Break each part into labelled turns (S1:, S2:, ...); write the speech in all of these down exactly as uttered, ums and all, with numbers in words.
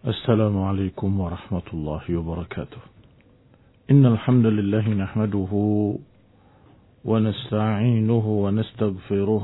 S1: السلام عليكم ورحمة الله وبركاته. إن الحمد لله نحمده ونستعينه ونستغفره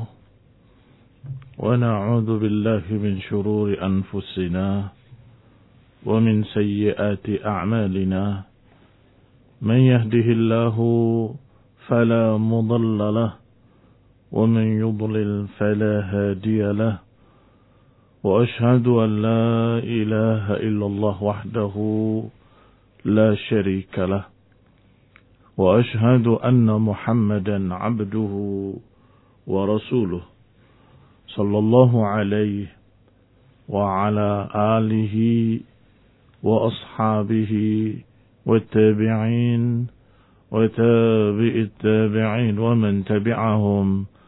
S1: ونعوذ بالله من شرور أنفسنا ومن سيئات أعمالنا. من يهده الله فلا مضل له ومن يضلل فلا هادي له. وأشهد أن لا إله إلا الله وحده لا شريك له. وأشهد أن محمدا عبده ورسوله صلى الله عليه وعلى آله وأصحابه والتابعين وتابع التابعين ومن تبعهم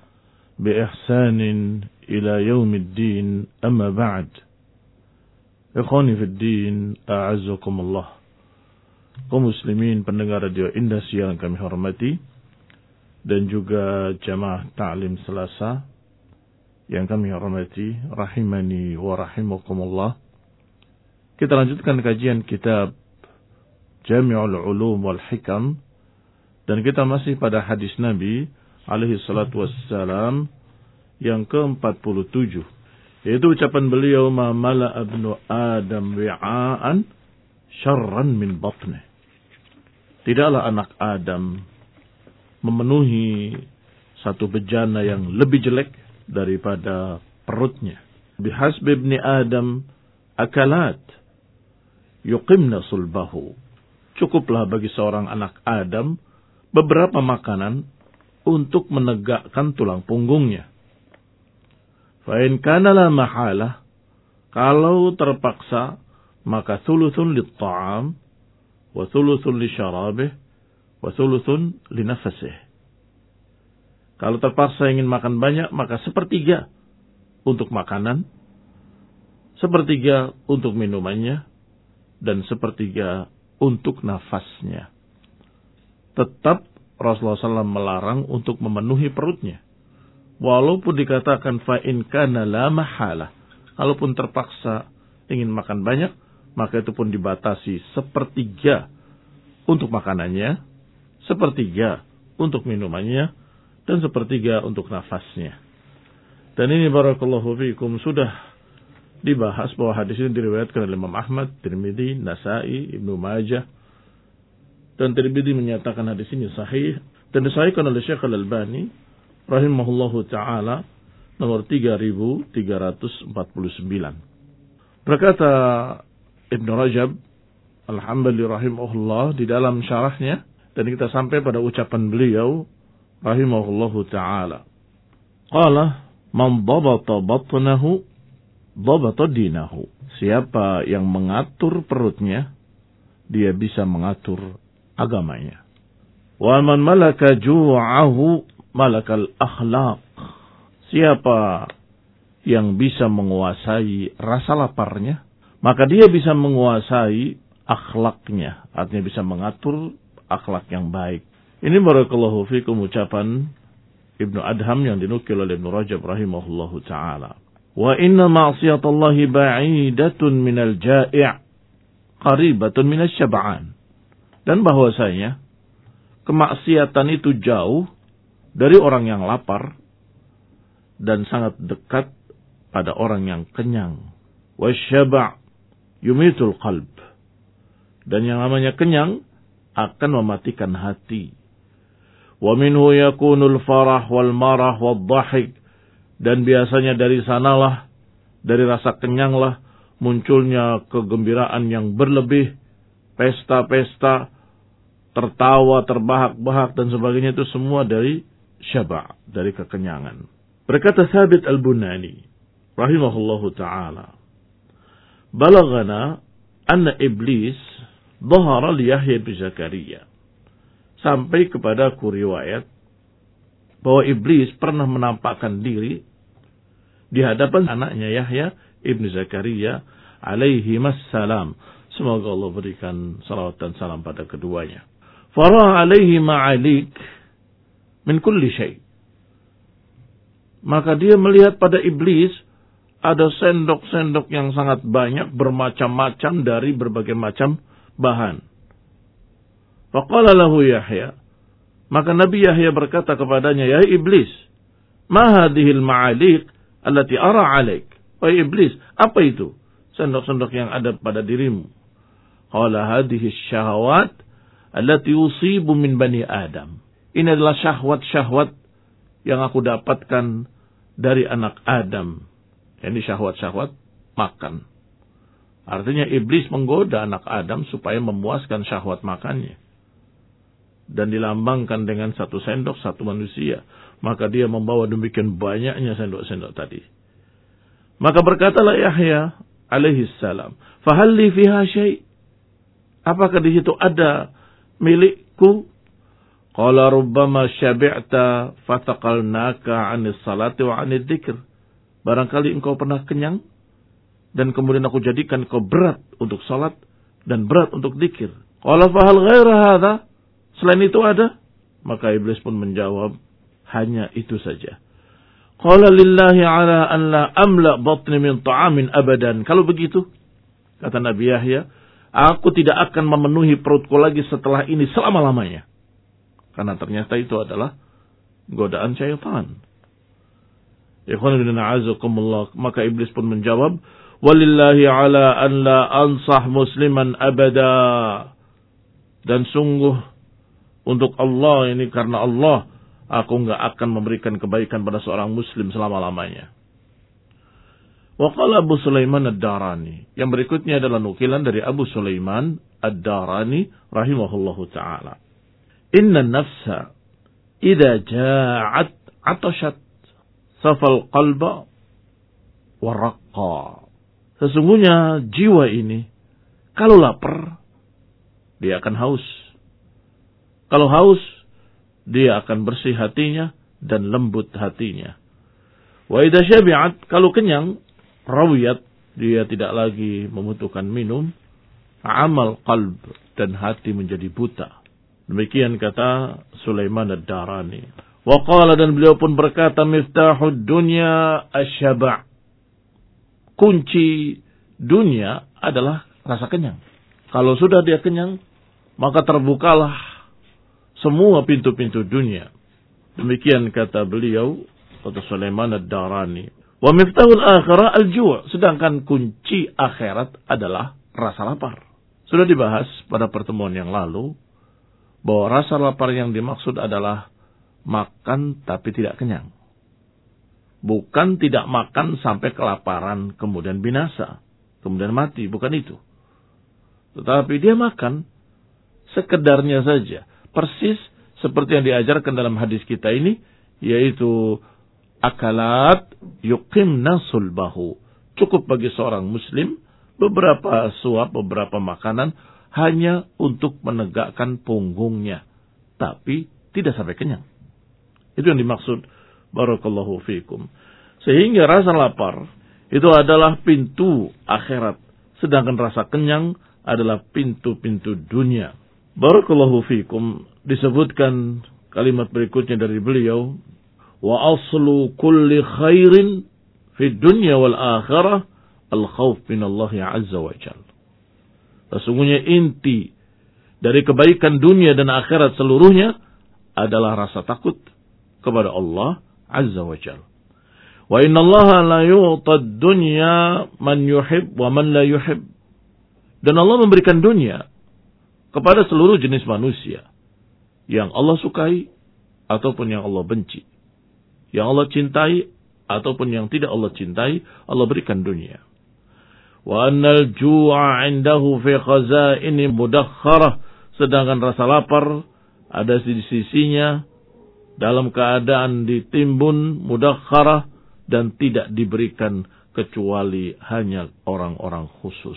S1: بإحسان إلى يوم الدين. أما بعد. Ikhwani fi din, a'azzakumullah. Kaum muslimin pendengar radio Indah yang kami hormati, dan juga jamaah ta'lim Selasa yang kami hormati, rahimani wa rahimakumullah. Kita lanjutkan kajian kitab Jami'ul Ulum wal Hikam, dan kita masih pada hadis Nabi alaihi salatu wassalam yang ke empat puluh tujuh, yaitu ucapan beliau, ma mala'a ibnu Adam wi'aan syarran min batnih. Tidaklah anak Adam memenuhi satu bejana yang lebih jelek daripada perutnya. Bihasbi ibni Adam akalat yuqimna sulbahu. Cukuplah bagi seorang anak Adam beberapa makanan untuk menegakkan tulang punggungnya. Fa'in kana la mahalah, kalau terpaksa, maka thuluthun lit-ta'am, wa thuluthun li-syarabih, wa thuluthun li-nafasih. Kalau terpaksa ingin makan banyak, maka sepertiga untuk makanan, sepertiga untuk minumannya, dan sepertiga untuk nafasnya. Tetap Rasulullah shallallahu alaihi wasallam melarang untuk memenuhi perutnya. Walaupun dikatakan fa'in kana la mahalah, kalaupun terpaksa ingin makan banyak, maka itu pun dibatasi sepertiga untuk makanannya, sepertiga untuk minumannya, dan sepertiga untuk nafasnya. Dan ini barakallahu fiikum sudah dibahas bahwa hadis ini diriwayatkan oleh Imam Ahmad, Tirmidzi, Nasa'i, Ibnu Majah, dan Tirmidzi menyatakan hadis ini sahih, dan disahihkan oleh Syekh Al-Albani rahimahullahu ta'ala nomor tiga ribu tiga ratus empat puluh sembilan. Berkata Ibn Rajab Al-Hambali rahimahullah di dalam syarahnya, dan kita sampai pada ucapan beliau rahimahullahu ta'ala, qala man dhabata batnahu dhabata dinahu. Siapa yang mengatur perutnya, dia bisa mengatur agamanya. Wa man malaka ju'ahu malakal akhlaq. Siapa yang bisa menguasai rasa laparnya, maka dia bisa menguasai akhlaknya, artinya bisa mengatur akhlak yang baik. Ini barakallahu fikum ucapan Ibnu Adham yang dinukil oleh Ibnu Rajab rahimahullahu ta'ala. Wa inna ma'siyatallahi ba'idatun minal ja'i' qaribatun minasy syab'an. Dan bahwasanya kemaksiatan itu jauh dari orang yang lapar dan sangat dekat pada orang yang kenyang. Wasyaba' yumitul qalb. Dan yang namanya kenyang akan mematikan hati. Wa minhu yakunul farah wal marah wal dhahik. Dan biasanya dari sanalah, dari rasa kenyanglah munculnya kegembiraan yang berlebih, pesta-pesta, tertawa, terbahak-bahak dan sebagainya, itu semua dari syaba', dari kekenyangan. Berkata Thabit Al-Bunani rahimahullahu ta'ala, balagana anna iblis dhahara li Yahya bin Zakaria. Sampai kepada ku riwayat bahwa iblis pernah menampakkan diri di hadapan anaknya Yahya ibn Zakaria alaihi wassalam. Semoga Allah berikan salawat dan salam pada keduanya. Farah alaihi ma'alik min kulli syai'. Maka dia melihat pada iblis ada sendok-sendok yang sangat banyak bermacam-macam dari berbagai macam bahan. Faqala lahu Yahya, maka Nabi Yahya berkata kepadanya, ya iblis, ma hadhil ma'aliq allati ara 'alaik. Wahai iblis, apa itu sendok-sendok yang ada pada dirimu? Qala hadhihi syahawat allati usibu min bani Adam. Ini adalah syahwat-syahwat yang aku dapatkan dari anak Adam. Ini syahwat-syahwat makan. Artinya iblis menggoda anak Adam supaya memuaskan syahwat makannya. Dan dilambangkan dengan satu sendok, satu manusia. Maka dia membawa demikian banyaknya sendok-sendok tadi. Maka berkatalah Yahya alaihi salam, fahalli fiha syai'? Apakah di situ ada milikku? Qala rubbama syabi'ta fataqalnaka 'anis salati wa 'anid dzikr. Barangkali engkau pernah kenyang dan kemudian aku jadikan kau berat untuk salat dan berat untuk zikir. Qala fa hal ghaira hadza? Selain itu ada? Maka iblis pun menjawab, hanya itu saja. Qala lillahi 'ala an la amla batni min ta'amin abadan. Kalau begitu, kata Nabi Yahya, aku tidak akan memenuhi perutku lagi setelah ini selama-lamanya. Karena ternyata itu adalah godaan syaitan. Ikhwan bin a'azakumullah. Maka iblis pun menjawab, walillahi 'ala an la ansah musliman abada. Dan sungguh untuk Allah ini, karena Allah, aku enggak akan memberikan kebaikan pada seorang muslim selama-lamanya. Wa qala Abu Sulaiman Ad-Darani. Yang berikutnya adalah nukilan dari Abu Sulaiman Ad-Darani rahimahullahu ta'ala. Inna nafsa idza ja'at 'atashat safal qalba wa raqqa. Sesungguhnya jiwa ini kalau lapar dia akan haus. Kalau haus, dia akan bersih hatinya dan lembut hatinya. Wa idza syabi'at, kalau kenyang, rawiyat, dia tidak lagi membutuhkan minum, amal qalb, dan hati menjadi buta. Demikian kata Sulaiman Ad-Darani. Wa qala, dan beliau pun berkata, miftahud dunya asyaba'. Kunci dunia adalah rasa kenyang. Kalau sudah dia kenyang, maka terbukalah semua pintu-pintu dunia. Demikian kata beliau, kata Sulaiman Ad-Darani. Wa miftahul akhirah al-ju'. Sedangkan kunci akhirat adalah rasa lapar. Sudah dibahas pada pertemuan yang lalu bahwa rasa lapar yang dimaksud adalah makan tapi tidak kenyang. Bukan tidak makan sampai kelaparan kemudian binasa, kemudian mati, bukan itu. Tetapi dia makan sekedarnya saja. Persis seperti yang diajarkan dalam hadis kita ini, yaitu akalat yuqimna sulbahu. Cukup bagi seorang muslim beberapa suap, beberapa makanan hanya untuk menegakkan punggungnya, tapi tidak sampai kenyang. Itu yang dimaksud, barakallahu fikum. Sehingga rasa lapar itu adalah pintu akhirat, sedangkan rasa kenyang adalah pintu-pintu dunia. Barakallahu fikum. Disebutkan kalimat berikutnya dari beliau, wa aslu kulli khairin fid dunya wal akhirah al khauf min Allah azza wa jalla. Sesungguhnya inti dari kebaikan dunia dan akhirat seluruhnya adalah rasa takut kepada Allah azza wa jalla. Wa inna Allah la yu'ta ad-dunya man yuhib wa man la yuhib. Dan Allah memberikan dunia kepada seluruh jenis manusia, yang Allah sukai ataupun yang Allah benci, yang Allah cintai ataupun yang tidak Allah cintai, Allah berikan dunia. Wa annal ju'a 'indahu fi khaza'ini mudakharah. Sedangkan rasa lapar ada di sisinya dalam keadaan ditimbun mudakharah dan tidak diberikan kecuali hanya orang-orang khusus.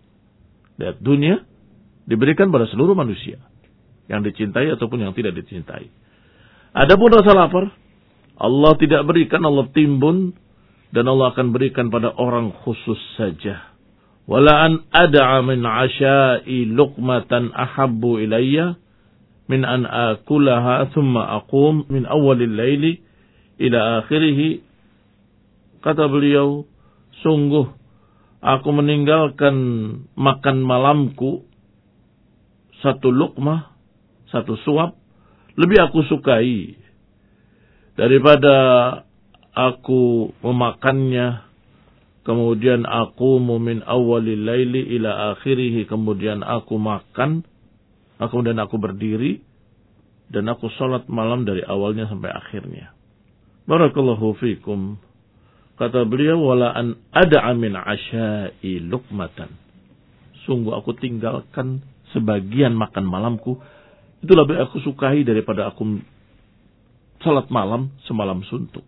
S1: Lihat, dunia diberikan pada seluruh manusia, yang dicintai ataupun yang tidak dicintai. Adapun rasa lapar, Allah tidak berikan, Allah timbun, dan Allah akan berikan pada orang khusus saja. Wala an ad'a min 'asya'i luqmatan ahabbu ilayya min an akulaha thumma aqum min awwalil laili ila akhirih. Kata beliau, sungguh aku meninggalkan makan malamku satu lukmah, satu suap, lebih aku sukai daripada aku memakannya, kemudian aku min awalil laili ila akhirih, kemudian aku makan, kemudian aku berdiri, dan aku sholat malam dari awalnya sampai akhirnya. Barakallahu fikum. Kata beliau, wala an ada'a min asya'i lukmatan. Sungguh aku tinggalkan sebagian makan malamku, itu lebih aku sukai daripada aku salat malam semalam suntuk.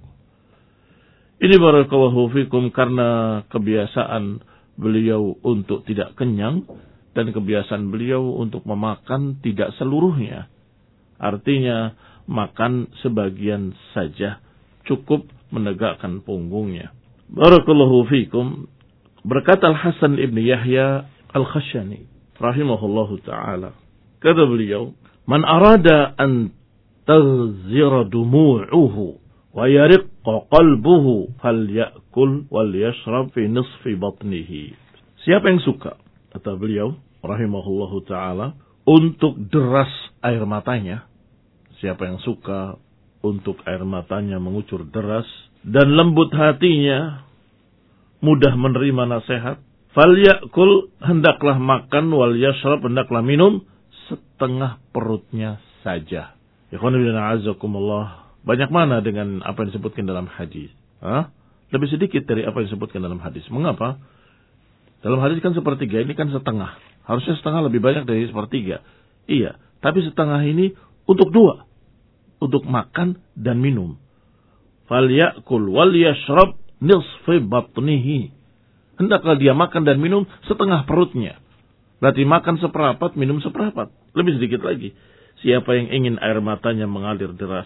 S1: Ini barakallahu fikum karena kebiasaan beliau untuk tidak kenyang dan kebiasaan beliau untuk memakan tidak seluruhnya. Artinya makan sebagian saja, cukup menegakkan punggungnya. Barakallahu fikum. Berkata Al-Hasan ibn Yahya Al-Khashani rahimahullahu ta'ala, kata beliau, man arada an tazira dumu'uhu wa yariqqa qalbuhu falyakul wal yashrab fi nisfi batnihi. Siapa yang suka, kata beliau rahimahullahu ta'ala, untuk deras air matanya, siapa yang suka untuk air matanya mengucur deras dan lembut hatinya, mudah menerima nasihat, falyakul, hendaklah makan, wal yashrab, hendaklah minum setengah perutnya saja. Ikhwan fillah azakumullah. Banyak mana dengan apa yang disebutkan dalam hadis? Hah? Lebih sedikit dari apa yang disebutkan dalam hadis. Mengapa? Dalam hadis kan sepertiga, ini kan setengah. Harusnya setengah lebih banyak dari sepertiga. Iya, tapi setengah ini untuk dua. Untuk makan dan minum. Falyakul wal yashrab nisfi batnihi. Hendaklah dia makan dan minum setengah perutnya. Berarti makan seperapat, minum seperapat. Lebih sedikit lagi. Siapa yang ingin air matanya mengalir deras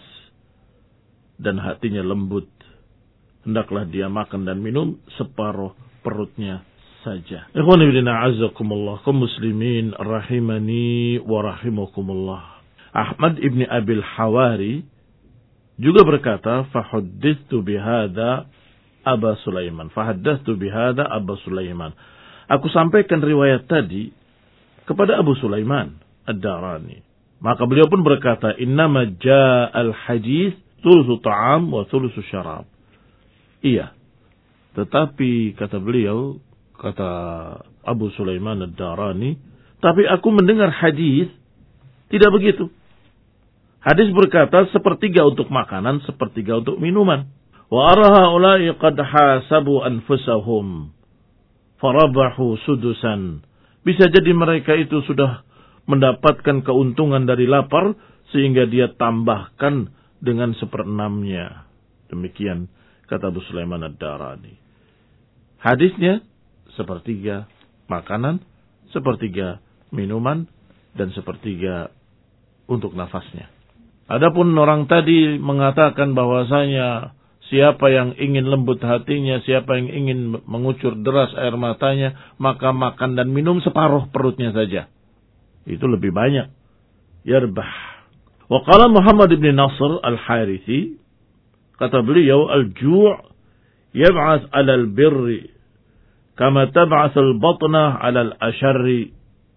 S1: dan hatinya lembut, hendaklah dia makan dan minum separuh perutnya saja. Ikhwan fillah azakumullah, kaum muslimin rahimani wa rahimakumullah. Ahmad ibn Abil Hawari juga berkata, fahaddithu bihadza Aba Sulaiman. Fahaddatsu bihadza Aba Sulaiman. Aku sampaikan riwayat tadi kepada Abu Sulaiman Ad-Darani. Maka beliau pun berkata, innama ja'al hadis thulutsu ta'am wa thulutsu syarab. Iya. Tetapi kata beliau, kata Abu Sulaiman Ad-Darani, tapi aku mendengar hadis tidak begitu. Hadis berkata sepertiga untuk makanan, sepertiga untuk minuman. Wa araha ulai qad hasabu anfusahum farabahu sudusan. Bisa jadi mereka itu sudah mendapatkan keuntungan dari lapar sehingga dia tambahkan dengan seperenamnya. Demikian kata Abu Sulaiman Ad-Darani. Hadisnya sepertiga makanan, sepertiga minuman, dan sepertiga untuk nafasnya. Adapun orang tadi mengatakan bahwasanya siapa yang ingin lembut hatinya, siapa yang ingin mengucur deras air matanya, maka makan dan minum separuh perutnya saja. Itu lebih banyak. Yarbah. Wa qala Muhammad ibn Nasr al-Harithi, kata beliau, al-ju' yab'ath 'ala al-birri kama tab'ath al-batnah 'ala al-asharri.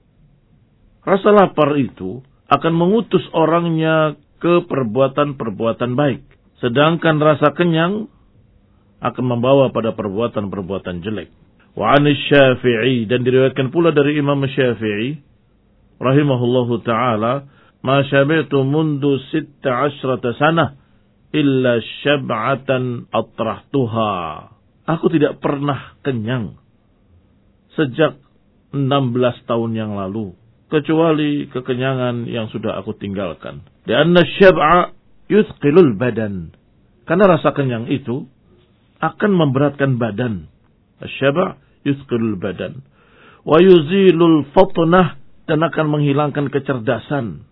S1: Rasa lapar itu akan mengutus orangnya ke perbuatan-perbuatan baik. Sedangkan rasa kenyang akan membawa pada perbuatan-perbuatan jelek. Wa 'an Syafi'i, dan diriwayatkan pula dari Imam Syafi'i rahimahullahu taala, ma syabi'tu mundu sitta asyrata sanah illa syab'atan atrahtuha. Aku tidak pernah kenyang sejak enam belas tahun yang lalu, kecuali kekenyangan yang sudah aku tinggalkan. Lianna syab'a yuthqilul badan. Karena rasa kenyang itu akan memberatkan badan. Asy-syaba' yuthqilul badan. Wa yuzilul fatnah, dan akan menghilangkan kecerdasan.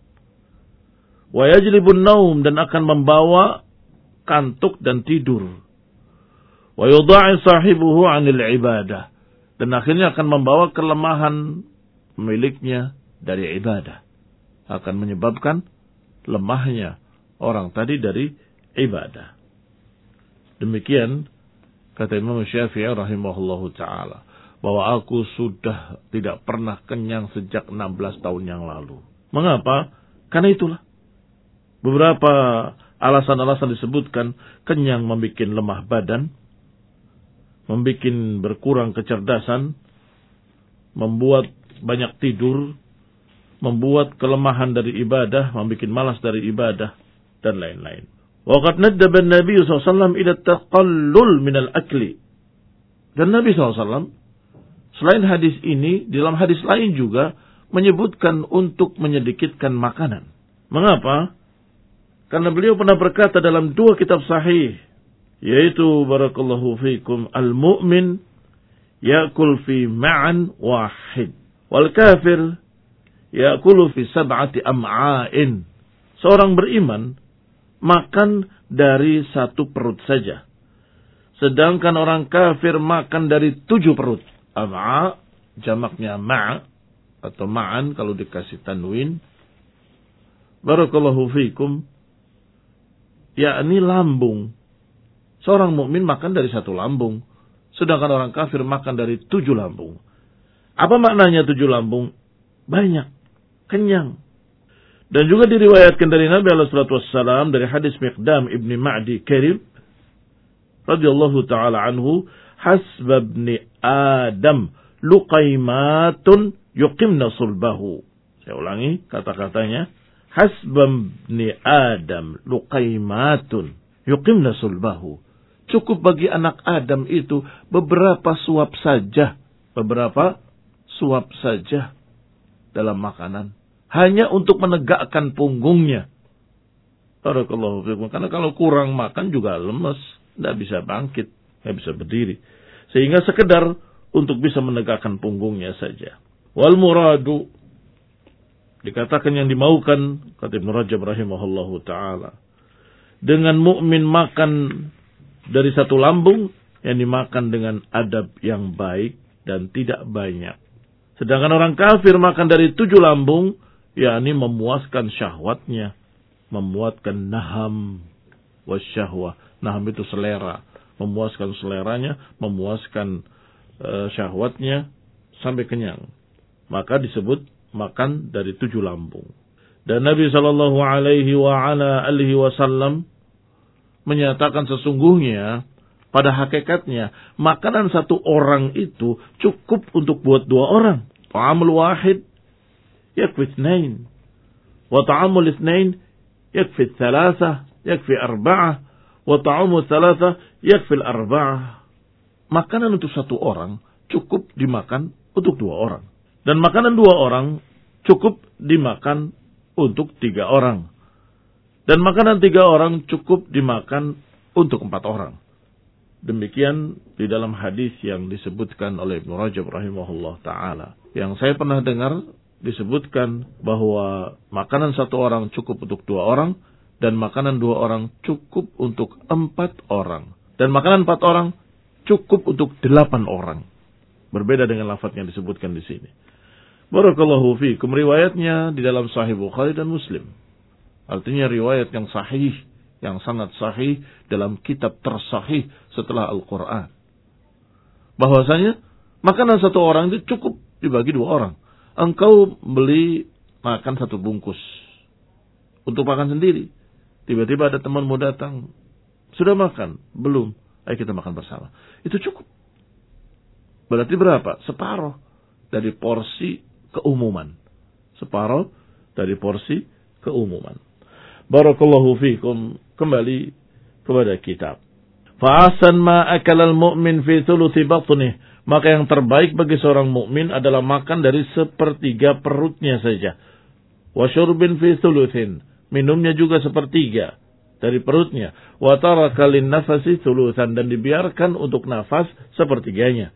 S1: Wa yajlibun naum, dan akan membawa kantuk dan tidur. Wa yudha'i sahibuhu 'anil ibadah, dan akhirnya akan membawa kelemahan miliknya dari ibadah. Akan menyebabkan lemahnya orang tadi dari ibadah. Demikian Kata Imam Syafi'i rahimahullahu ta'ala, bahwa aku sudah tidak pernah kenyang sejak enam belas tahun yang lalu. Mengapa? Karena itulah. Beberapa alasan-alasan disebutkan, kenyang membuat lemah badan, membuat berkurang kecerdasan, membuat banyak tidur, membuat kelemahan dari ibadah, membuat malas dari ibadah, dan lain-lain. Waqad naddaba an-nabiy sallallahu alaihi wasallam ila taqallul min al-akli. Dan Nabi sallallahu alaihi wasallam selain hadis ini, di dalam hadis lain juga menyebutkan untuk menyedikitkan makanan. Mengapa? Karena beliau pernah berkata dalam dua kitab sahih, yaitu barakallahu fikum, al-mu'min ya'kul fi ma'an wahid, wal kafir ya'kulu fi sab'ati am'ain. Seorang beriman makan dari satu perut saja, sedangkan orang kafir makan dari tujuh perut. Am'a, jamaknya ma' atau ma'an kalau dikasih tanwin. Barakallahu fikum, yakni lambung. Seorang mukmin makan dari satu lambung, sedangkan orang kafir makan dari tujuh lambung. Apa maknanya tujuh lambung? Banyak, kenyang. Dan juga diriwayatkan dari Nabi alaihi salatu wassalam dari hadis Miqdam ibni Ma'di Karib radhiyallahu ta'ala anhu, hasba ibni Adam luqaimatun yuqimna sulbahu. Saya ulangi kata-katanya. Hasba ibni Adam luqaimatun yuqimna sulbahu. Cukup bagi anak Adam itu beberapa suap saja, beberapa suap saja dalam makanan, hanya untuk menegakkan punggungnya. Barakallahu fikum. Karena kalau kurang makan juga lemes, tidak bisa bangkit, tidak bisa berdiri. Sehingga sekedar untuk bisa menegakkan punggungnya saja. Wal muradu, dikatakan yang dimaukan, kata Ibnu Rajab rahimahullahu ta'ala, dengan mukmin makan dari satu lambung, yang dimakan dengan adab yang baik dan tidak banyak. Sedangkan orang kafir makan dari tujuh lambung, yakni memuaskan syahwatnya, memuaskan naham wasyahwah. Naham itu selera, memuaskan seleranya, memuaskan uh, syahwatnya sampai kenyang. Maka disebut makan dari tujuh lambung. Dan Nabi sallallahu alaihi wa ala alihi wasallam menyatakan sesungguhnya pada hakikatnya makanan satu orang itu cukup untuk buat dua orang. Ta'amul wahid yakfi itsnain, wa ta'amul itsnain yakfi tsalatsa, yakfi arba'ah, wa ta'amul tsalatsa yakfi arba'ah. Makanan untuk satu orang cukup dimakan untuk dua orang. Dan makanan dua orang cukup dimakan untuk tiga orang. Dan makanan tiga orang cukup dimakan untuk empat orang. Demikian di dalam hadis yang disebutkan oleh Ibnu Rajab rahimahullah ta'ala. Yang saya pernah dengar disebutkan bahwa makanan satu orang cukup untuk dua orang. Dan makanan dua orang cukup untuk empat orang. Dan makanan empat orang cukup untuk delapan orang. Berbeda dengan lafaz yang disebutkan di sini. Barakallahu fiikum. Riwayatnya di dalam Sahih Bukhari dan Muslim. Artinya riwayat yang sahih, yang sangat sahih dalam kitab tersahih setelah Al-Quran. Bahwasanya makanan satu orang itu cukup dibagi dua orang. Engkau beli makan satu bungkus untuk makan sendiri. Tiba-tiba ada temanmu datang, sudah makan? Belum. Ayo kita makan bersama. Itu cukup. Berarti berapa? Separuh dari porsi keumuman. Separuh dari porsi keumuman. Barakallahu fiikum. Kembali kepada kitab. Fa'asan ma akalal mu'min fi thuluthi batnih. Maka yang terbaik bagi seorang mukmin adalah makan dari sepertiga perutnya saja. Wa syurbin fi thuluthin. Minumnya juga sepertiga dari perutnya. Wa taraka lin nafasi thuluthan. Dan dibiarkan untuk nafas sepertiganya.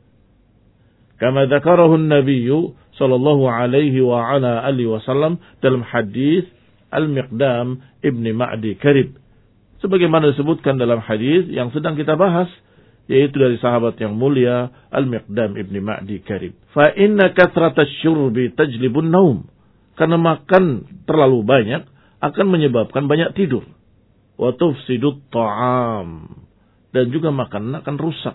S1: Kama dzakarahu an-nabiyyu sallallahu alaihi wa ala alihi wasallam dalam hadis Al-Miqdam ibni Ma'di Karib. Sebagaimana disebutkan dalam hadis yang sedang kita bahas, yaitu dari sahabat yang mulia Al-Miqdam ibni Ma'di Karib. Fa inna kathratash syurbi tajlibun naum. Karena makan terlalu banyak akan menyebabkan banyak tidur. Wa tufsidut ta'am. Dan juga makanan akan rusak.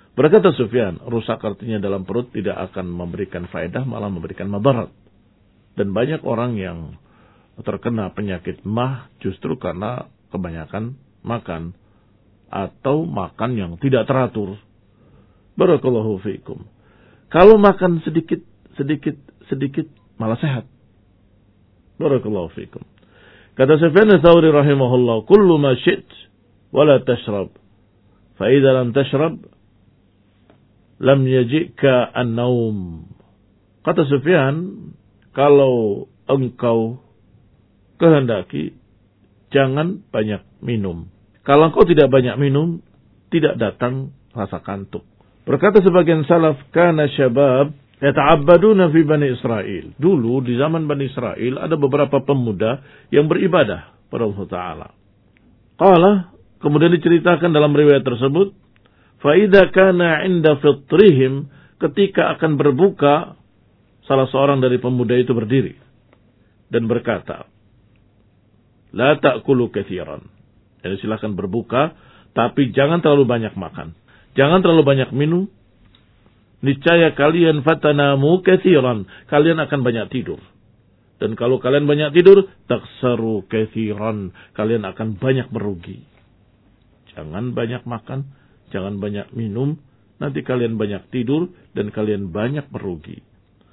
S1: Berkata Sufyan, rusak artinya dalam perut tidak akan memberikan faedah, malah memberikan madarat. Dan banyak orang yang terkena penyakit mah justru karena kebanyakan makan atau makan yang tidak teratur. Barakallahu fiikum. Kalau makan sedikit, sedikit, sedikit malah sehat. Barakallahu fiikum. Kata Sufyan Ats-Tsauri rahimahullah, "Kullu ma syi't wa la tashrab. Fa idza lam tashrab lam yajika an-naum." Kata Sufyan, kalau engkau kehendaki, jangan banyak minum. Kalau engkau tidak banyak minum, tidak datang rasa kantuk. Berkata sebagian salaf, kana syabab yata'abbaduna fi Bani Israel. Dulu di zaman Bani Israel ada beberapa pemuda yang beribadah pada Allah Ta'ala. Qala, kemudian diceritakan dalam riwayat tersebut, fa idza kana 'inda fitrihim, ketika akan berbuka, salah seorang dari pemuda itu berdiri dan berkata, la ta'kulu katsiran. Jadi silakan berbuka, tapi jangan terlalu banyak makan. Jangan terlalu banyak minum. Niscaya kalian fatanamu katsiran. Kalian akan banyak tidur. Dan kalau kalian banyak tidur, taksaru katsiran. Kalian akan banyak merugi. Jangan banyak makan, jangan banyak minum. Nanti kalian banyak tidur dan kalian banyak merugi.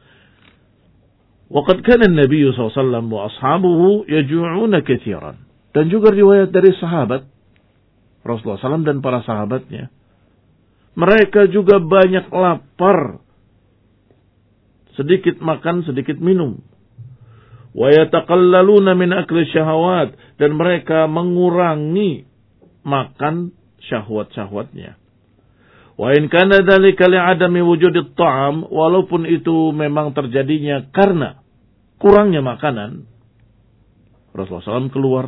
S1: Waqad kana an-nabiy sallallahu alaihi wasallam wa ashabuhu yaj'una katsiran. Dan juga riwayat dari sahabat Rasulullah sallallahu alaihi wasallam dan para sahabatnya, mereka juga banyak lapar, sedikit makan, sedikit minum. Wa yataqallaluna min akli syahawat, dan mereka mengurangi makan syahwat-syahwatnya. Wa in kana dzalika li'adami wujudit ta'am, walaupun itu memang terjadinya karena kurangnya makanan, Rasulullah sallallahu alaihi wasallam keluar,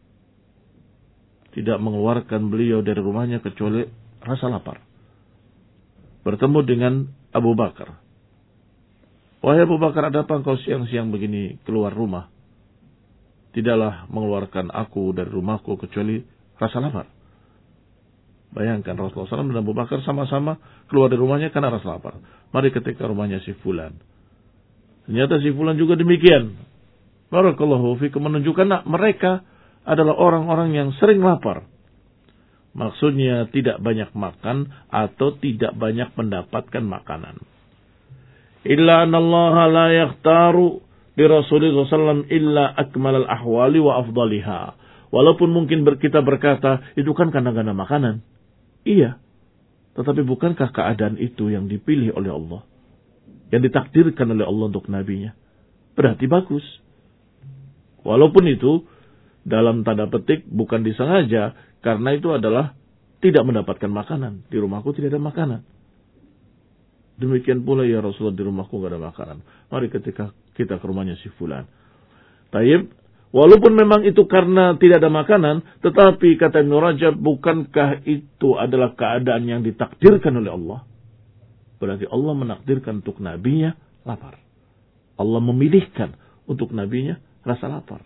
S1: tidak mengeluarkan beliau dari rumahnya kecuali rasa lapar. Bertemu dengan Abu Bakar. Wahai Abu Bakar, ada apa engkau siang-siang begini keluar rumah? Tidaklah mengeluarkan aku dari rumahku kecuali rasa lapar. Bayangkan Rasulullah sallallahu alaihi wasallam dan Abu Bakar sama-sama keluar dari rumahnya karena rasa lapar. Mari ketika rumahnya si Fulan. Ternyata si Fulan juga demikian. Barakallahu fikum, menunjukkan nah, mereka adalah orang-orang yang sering lapar. Maksudnya tidak banyak makan atau tidak banyak mendapatkan makanan. Illa anallaha la yakhtaru li Rasulullah sallallahu alaihi wasallam illa akmalal ahwali wa afdaliha. Walaupun mungkin kita berkata, itu kan karena gak ada makanan. Iya. Tetapi bukankah keadaan itu yang dipilih oleh Allah? Yang ditakdirkan oleh Allah untuk nabinya? Berarti bagus. Walaupun itu dalam tanda petik bukan disengaja, karena itu adalah tidak mendapatkan makanan. Di rumahku tidak ada makanan. Demikian pula ya Rasulullah, di rumahku tidak ada makanan. Mari ketika kita ke rumahnya si Fulan. Taib, walaupun memang itu karena tidak ada makanan, tetapi kata Ibn Rajab, bukankah itu adalah keadaan yang ditakdirkan oleh Allah? Berarti Allah menakdirkan untuk nabinya lapar. Allah memilihkan untuk nabinya rasa lapar.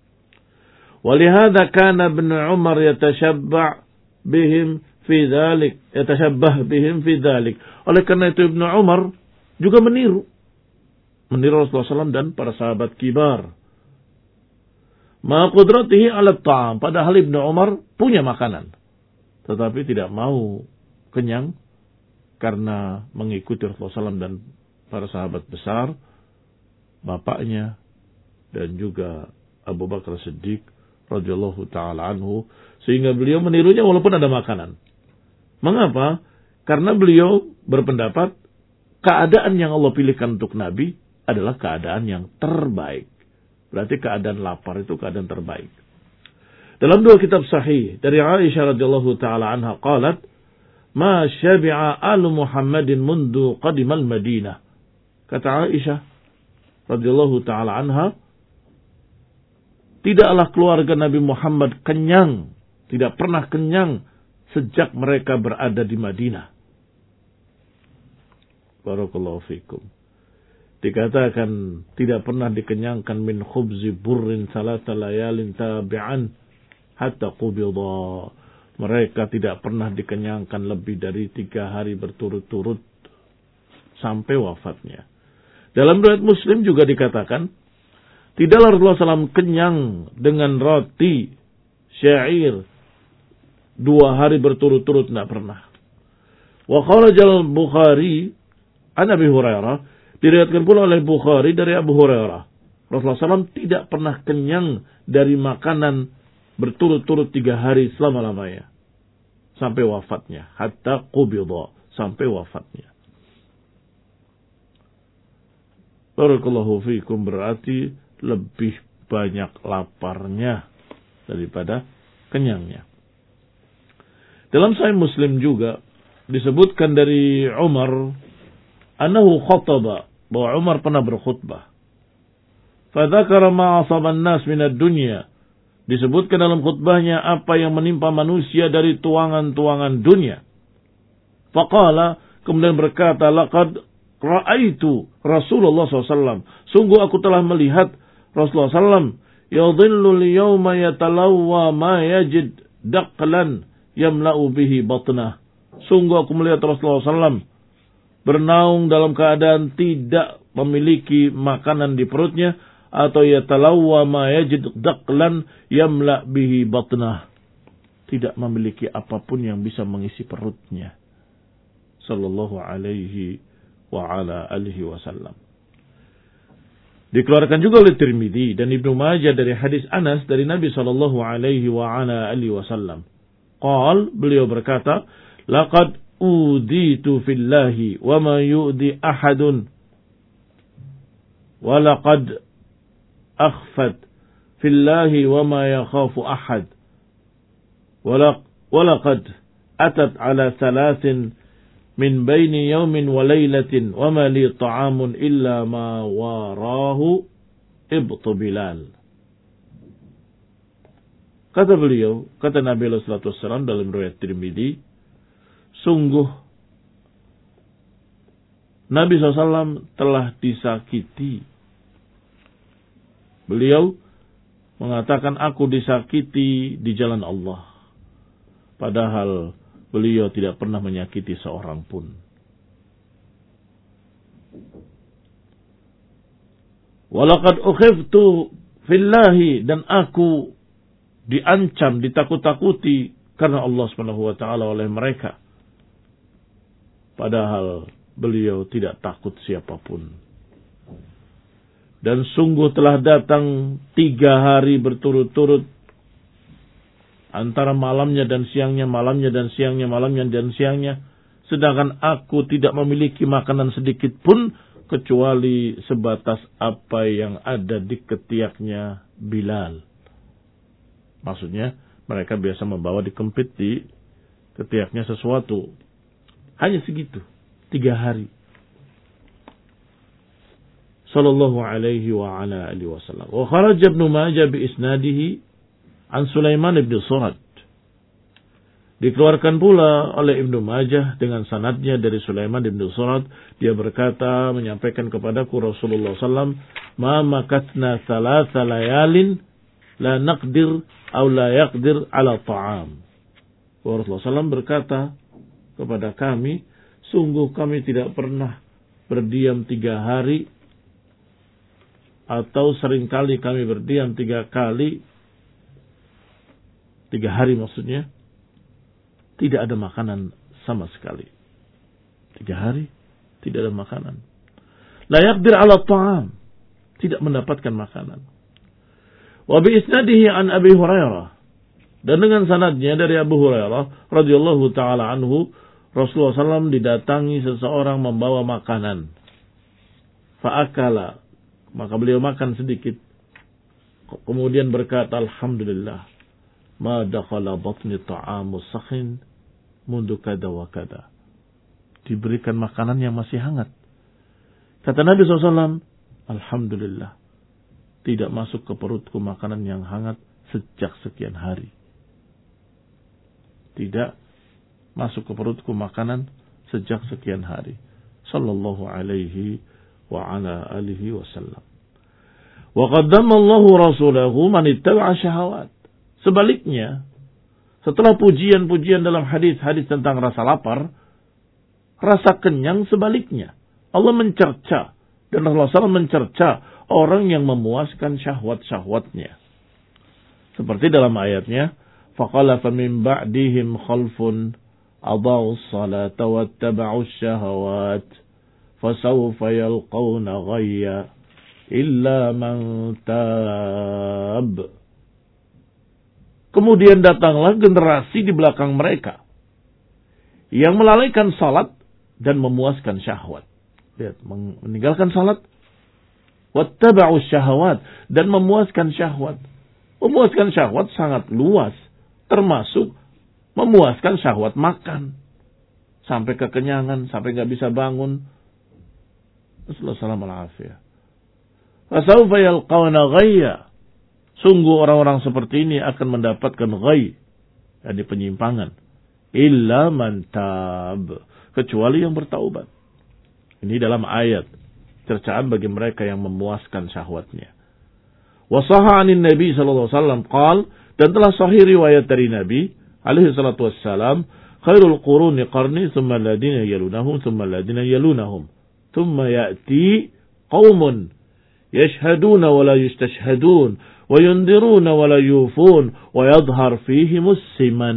S1: ولهذا كان ابن عمر يتشبع بهم في ذلك يتشبه بهم في ذلك. Oleh karena itu Ibnu Umar juga meniru meniru Rasulullah sallallahu alaihi wasallam dan para sahabat kibar. Ma qudratihi 'ala at-ta'am, padahal Ibnu Umar punya makanan tetapi tidak mau kenyang karena mengikuti Rasulullah sallallahu alaihi wasallam dan para sahabat besar, bapaknya dan juga Abu Bakar Siddiq radhiyallahu ta'ala anhu, sehingga beliau menirunya walaupun ada makanan. Mengapa? Karena beliau berpendapat keadaan yang Allah pilihkan untuk Nabi adalah keadaan yang terbaik. Berarti keadaan lapar itu keadaan terbaik. Dalam dua kitab sahih dari Aisyah radhiyallahu ta'ala anha qalat, ma syabi'a alu Muhammadin mundu qadimal Madinah. Kata Aisyah radhiyallahu ta'ala anha, tidaklah keluarga Nabi Muhammad kenyang, tidak pernah kenyang sejak mereka berada di Madinah. Barakallahu fikum. Dikatakan tidak pernah dikenyangkan min khubzi burrin salata layalin tabi'an hatta qubida. mereka tidak pernah dikenyangkan lebih dari tiga hari berturut-turut sampai wafatnya. Dalam riwayat Muslim juga dikatakan, tidaklah Rasulullah shallallahu alaihi wasallam kenyang dengan roti syair dua hari berturut-turut, tidak pernah. Wa kharajal Bukhari an Abi Hurairah, diriwayatkan pula oleh Bukhari dari Abu Hurairah, Rasulullah shallallahu alaihi wasallam tidak pernah kenyang dari makanan berturut-turut tiga hari selama-lamanya sampai wafatnya, hatta qubidha, sampai wafatnya. Barakallahu fiikum, berarti lebih banyak laparnya daripada kenyangnya. Dalam Sahih Muslim juga disebutkan dari Umar, annahu khataba, bahwa Umar pernah berkhutbah. Fadzakara ma asaban nas minad dunya, disebutkan dalam khutbahnya apa yang menimpa manusia dari tuangan-tuangan dunia. Faqala, kemudian berkata, laqad ra'aitu Rasulullah shallallahu alaihi wasallam, sungguh aku telah melihat Rasulullah shallallahu alaihi wasallam, yadhillu liyawma yatalawwa ma yajid daqlan yamla'u bihi batnah. Sungguh aku melihat Rasulullah shallallahu alaihi wasallam bernaung dalam keadaan tidak memiliki makanan di perutnya, atau yatalawwa ma yajid daqlan yamla' bihi batnah, tidak memiliki apapun yang bisa mengisi perutnya. Sallallahu alaihi wa ala alihi wasallam. Dikeluarkan juga oleh Tirmidzi dan Ibnu Majah dari hadis Anas dari Nabi sallallahu alaihi wa ala alihi wasallam. Qal, beliau berkata, laqad uditu fillahi wa ma yu'di ahadun wa laqad akhfat fillahi wa ma yakhafu ahad wa laqad atat ala thalathin min baini yawmin wa laylatin wa ma li ta'amun illa ma warahu ibtu Bilal. Kata beliau, kata Nabi sallallahu alaihi wasallam dalam riwayat Tirmidzi, sungguh Nabi shallallahu alaihi wasallam telah disakiti. Beliau mengatakan, aku disakiti di jalan Allah. Padahal beliau tidak pernah menyakiti seorang pun. Walaqad ukhiftu fillahi, dan aku diancam, ditakut-takuti karena Allah Subhanahu wa taala oleh mereka. Padahal beliau tidak takut siapapun. Dan sungguh telah datang tiga hari berturut-turut, antara malamnya dan siangnya, malamnya dan siangnya, malamnya dan siangnya. Sedangkan aku tidak memiliki makanan sedikit pun, kecuali sebatas apa yang ada di ketiaknya Bilal. Maksudnya, mereka biasa membawa dikempit di ketiaknya sesuatu. Hanya segitu. Tiga hari. Sallallahu alaihi wa ala alihi wa sallam. Wa kharaja Ibnu Majah bi isnadihi an Sulaiman ibn Surad. Dikeluarkan pula oleh Ibnu Majah dengan sanadnya dari Sulaiman ibn Surad. Dia berkata, menyampaikan kepadaku Rasulullah sallallahu alaihi wasallam, ma makatna thalatha layalin la naqdir aw la yaqdir ala ta'am. Rasulullah sallallahu alaihi wasallam berkata kepada kami, sungguh kami tidak pernah berdiam tiga hari, atau seringkali kami berdiam tiga kali, tiga hari maksudnya, tidak ada makanan sama sekali. Tiga hari tidak ada makanan. La yaqdir ala ta'am, tidak mendapatkan makanan. Wa bi isnadihi an Abi Hurairah, dan dengan sanadnya dari Abu Hurairah radhiyallahu taala anhu, Rasulullah sallallahu alaihi wasallam didatangi seseorang membawa makanan. Fa'akala, maka beliau makan sedikit. Kemudian berkata, alhamdulillah, ma dakhala batni ta'amu sakhin mundu kada wa kada. Diberikan makanan yang masih hangat. Kata Nabi shallallahu alaihi wasallam, alhamdulillah, tidak masuk ke perutku makanan yang hangat sejak sekian hari. Tidak masuk ke perutku makanan sejak sekian hari. Sallallahu alaihi wa ala alihi wasallam. Wa qaddama Allahu rasulahu man ittaba'a syahawat. Sebaliknya, Setelah pujian-pujian dalam hadis-hadis tentang rasa lapar, rasa kenyang sebaliknya. Allah mencerca dan Rasulullah shallallahu alaihi wasallam mencerca orang yang memuaskan syahwat-syahwatnya. Seperti dalam ayatnya, فَخَلَفَ مِنْ بَعْدِهِمْ خَلْفٌ أَضَاعُوا الصَّلَاةَ وَاتَّبَعُوا الشَّهَوَاتِ فَسَوْفَ يَلْقَوْنَ غَيًّا إِلَّا مَنْ تَابَ. Kemudian datanglah generasi di belakang mereka yang melalaikan salat dan memuaskan syahwat. Lihat, meninggalkan salat, wattaba'u syahawat, dan memuaskan syahwat. Memuaskan syahwat sangat luas, termasuk memuaskan syahwat makan sampai kekenyangan, sampai nggak bisa bangun. Assalamualaikum warahmatullahi wabarakatuh. Fasawfa yalqawna ghayya. Sungguh orang-orang seperti ini akan mendapatkan ghayy, yakni penyimpangan. Illa man tab, kecuali yang bertaubat. Ini dalam ayat cercaan bagi mereka yang memuaskan syahwatnya. Wasaha anin Nabi sallallahu alaihi wasallam qal, dan telah sahih riwayat dari Nabi alaihi salatu wassalam, khairul quruni qarni thumma alladhina yalunahum thumma alladhina yalunahum thumma ya'ti qaumun yashhaduna wa la yustashhadun wa yundiruna wa la yufun wa yadhhar fihimus siman.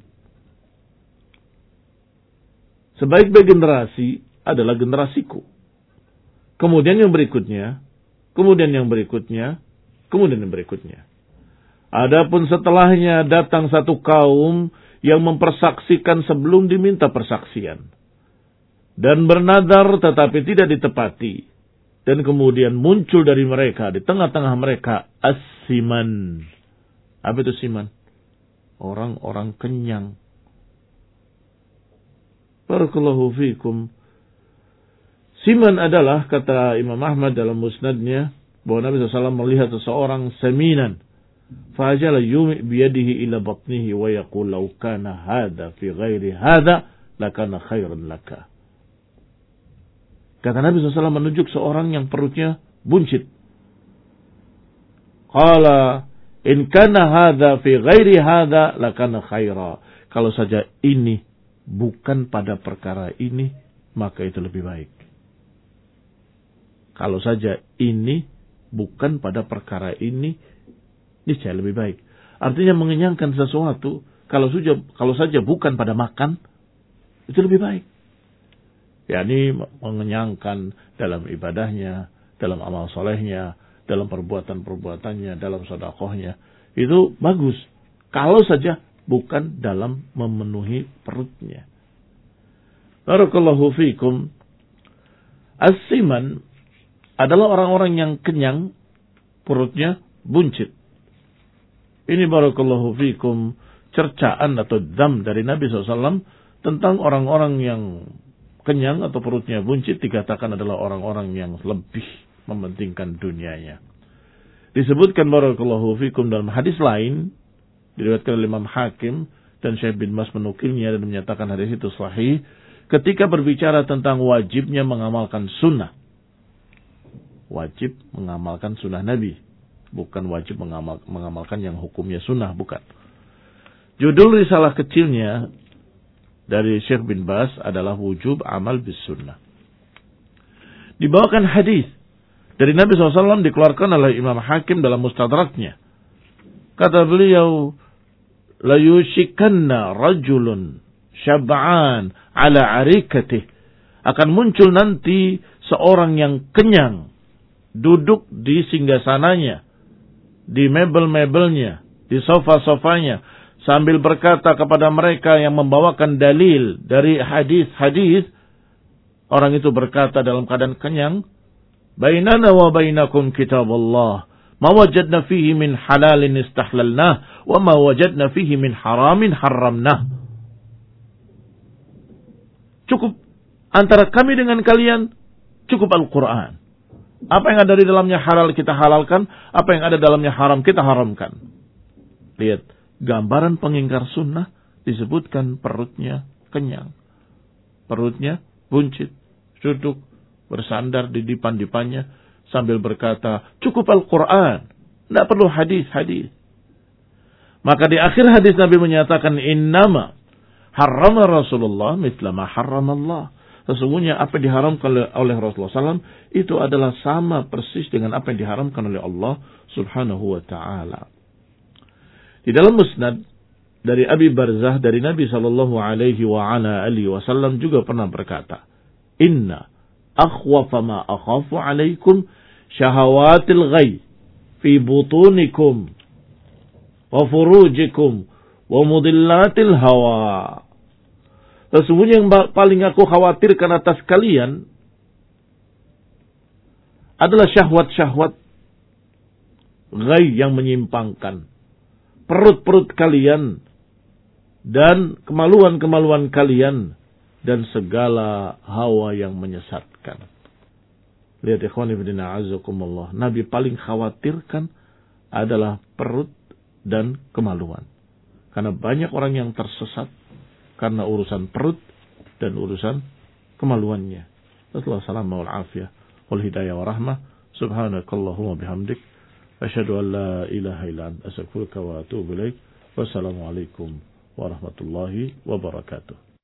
S1: Sebaik-baik generasi adalah generasiku. Kemudian yang berikutnya, kemudian yang berikutnya, kemudian yang berikutnya. Adapun setelahnya datang satu kaum yang mempersaksikan sebelum diminta persaksian. Dan bernadar tetapi tidak ditepati. Dan kemudian muncul dari mereka, di tengah-tengah mereka, as-siman. Apa itu siman? Orang-orang kenyang. Barakallahu fikum. Siman adalah, kata Imam Ahmad dalam musnadnya, bahwa Nabi shallallahu alaihi wasallam melihat seseorang seminan. Fajala yumi biyadihi ila batnihi wa yaqul law kana hadha fi ghairi hadha lakana khairan laka. Kata Nabi shallallahu alaihi wasallam menunjuk seorang yang perutnya buncit. Qala in kana hadha fi ghairi hadha lakana khaira. Kalau saja ini bukan pada perkara ini, maka itu lebih baik. Kalau saja ini bukan pada perkara ini, niscaya lebih baik. Artinya mengenyangkan sesuatu, kalau saja kalau saja bukan pada makan, itu lebih baik. yakni mengenyangkan dalam ibadahnya, dalam amal solehnya, dalam perbuatan-perbuatannya, dalam sedekahnya. Itu bagus. Kalau saja bukan dalam memenuhi perutnya. Barakallahu fikum. As-siman adalah orang-orang yang kenyang, perutnya buncit. Ini barakallahu fikum cercaan atau dzam dari Nabi shallallahu alaihi wasallam tentang orang-orang yang kenyang atau perutnya buncit, dikatakan adalah orang-orang yang lebih mementingkan dunianya. Disebutkan barakallahu fikum dalam hadis lain, diriwayatkan oleh Imam Hakim dan Syekh bin Baz menukilnya dan menyatakan hadis itu sahih, ketika berbicara tentang wajibnya mengamalkan sunnah. Wajib mengamalkan sunnah Nabi, bukan wajib mengamal, mengamalkan yang hukumnya sunnah, bukan. Judul risalah kecilnya dari Syekh bin Baz adalah wujub amal bis sunnah. Dibawakan hadis dari Nabi shallallahu alaihi wasallam, dikeluarkan oleh Imam Hakim dalam Mustadraknya. Kata beliau, la yushikanna rajulun syab'an ala arikatih. Akan muncul nanti seorang yang kenyang, duduk di singgasananya, di mebel-mebelnya, di sofa-sofanya, sambil berkata kepada mereka yang membawakan dalil dari hadis-hadis. Orang itu berkata dalam keadaan kenyang, bainana wa bainakum kitabullah, ma wajadna fihi min halalin istahlalnah, wa ma wajadna fihi min haramin haramnah. Cukup antara kami dengan kalian, cukup Al-Quran. Apa yang ada di dalamnya halal kita halalkan, apa yang ada dalamnya haram kita haramkan. Lihat, gambaran pengingkar sunnah disebutkan perutnya kenyang. Perutnya buncit, duduk, bersandar di dipan-dipannya sambil berkata, cukup Al-Quran, tidak perlu hadis-hadis. Maka di akhir hadis Nabi menyatakan innama harrama Rasulullah mithla ma harrama Allah. Sesungguhnya apa yang diharamkan oleh Rasulullah sallallahu alaihi wasallam itu adalah sama persis dengan apa yang diharamkan oleh Allah Subhanahu wa taala. Di dalam Musnad dari Abi Barzah dari Nabi sallallahu alaihi wa ala alihi wasallam juga pernah berkata, "Inna akhwafa ma akhafu alaikum syahawatil ghai fi butunikum wa furujikum wa mudillatil hawa." Sesungguhnya yang paling aku khawatirkan atas kalian adalah syahwat-syahwat ghai yang menyimpangkan, perut-perut kalian dan kemaluan-kemaluan kalian dan segala hawa yang menyesatkan. Lihat ikhwan fillah azakumullah, Nabi paling khawatirkan adalah perut dan kemaluan. Karena banyak orang yang tersesat karena urusan perut dan urusan kemaluannya. Assalamualaikum warahmatullahi wabarakatuh. Wal hidayah wa rahmah. Subhanakallahumma bihamdik. Asyhadu an la ilaha illa anta astaghfiruka wa atubu ilaik. Wassalamualaikum warahmatullahi wabarakatuh.